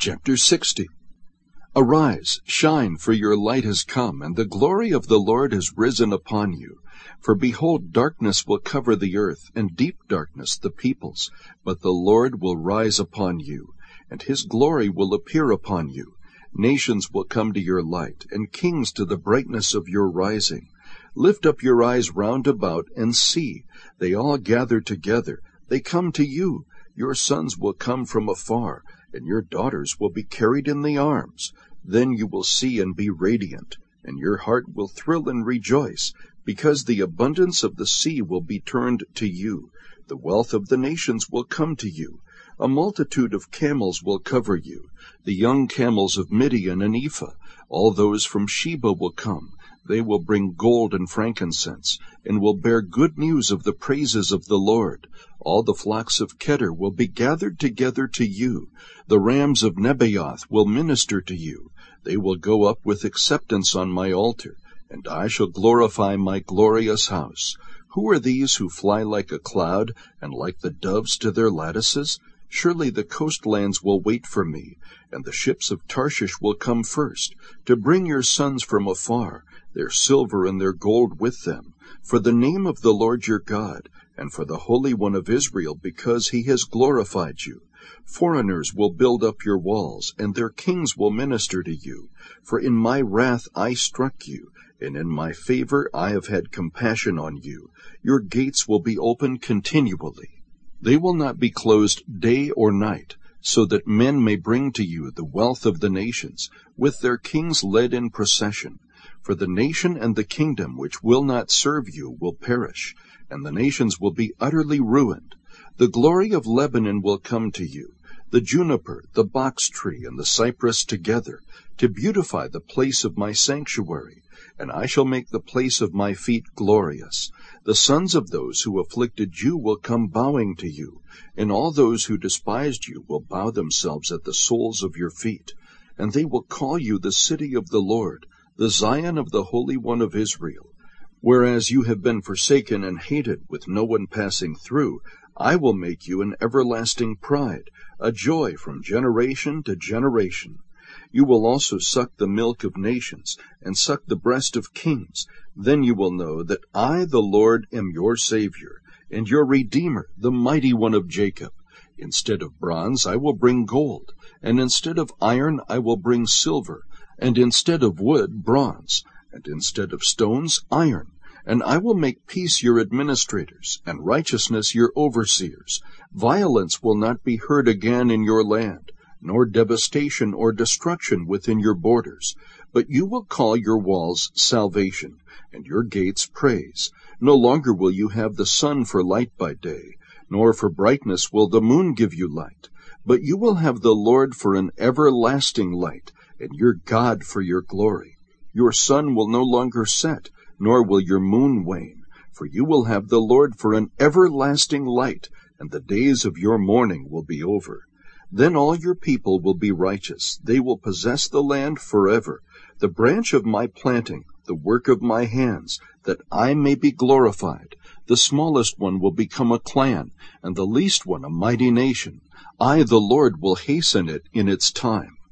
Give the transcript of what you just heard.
Chapter 60. Arise, shine, for your light has come, and the glory of the Lord has risen upon you. For behold, darkness will cover the earth, and deep darkness the peoples. But the Lord will rise upon you, and his glory will appear upon you. Nations will come to your light, and kings to the brightness of your rising. Lift up your eyes round about, and see. They all gather together. They come to you. Your sons will come from afar, and your daughters will be carried in the arms. Then you will see and be radiant, and your heart will thrill and rejoice, because the abundance of the sea will be turned to you. The wealth of the nations will come to you. A multitude of camels will cover you, the young camels of Midian and Ephah. All those from Sheba will come. They will bring gold and frankincense, and will bear good news of the praises of the Lord. All the flocks of Kedar will be gathered together to you. The rams of Nebaioth will minister to you. They will go up with acceptance on my altar, and I shall glorify my glorious house. Who are these who fly like a cloud, and like the doves to their lattices? Surely the coastlands will wait for me, and the ships of Tarshish will come first, to bring your sons from afar, their silver and their gold with them, for the name of the Lord your God, and for the Holy One of Israel, because he has glorified you. Foreigners will build up your walls, and their kings will minister to you. For in my wrath I struck you, and in my favor I have had compassion on you. Your gates will be open continually. They will not be closed day or night, so that men may bring to you the wealth of the nations, with their kings led in procession. For the nation and the kingdom which will not serve you will perish, and the nations will be utterly ruined. The glory of Lebanon will come to you, the juniper, the box tree, and the cypress together, to beautify the place of my sanctuary, and I shall make the place of my feet glorious. The sons of those who afflicted you will come bowing to you, and all those who despised you will bow themselves at the soles of your feet. And they will call you the city of the Lord, the Zion of the Holy One of Israel. Whereas you have been forsaken and hated, with no one passing through, I will make you an everlasting pride, a joy from generation to generation. You will also suck the milk of nations, and suck the breast of kings. Then you will know that I, the Lord, am your Savior, and your Redeemer, the Mighty One of Jacob. Instead of bronze I will bring gold, and instead of iron I will bring silver, and instead of wood bronze, and instead of stones iron. And I will make peace your administrators, and righteousness your overseers. Violence will not be heard again in your land, nor devastation or destruction within your borders. But you will call your walls salvation, and your gates praise. No longer will you have the sun for light by day, nor for brightness will the moon give you light. But you will have the Lord for an everlasting light, and your God for your glory. Your sun will no longer set, nor will your moon wane, for you will have the Lord for an everlasting light, and the days of your mourning will be over. Then all your people will be righteous. They will possess the land forever, the branch of my planting, the work of my hands, that I may be glorified. The smallest one will become a clan, and the least one a mighty nation. I, the Lord, will hasten it in its time.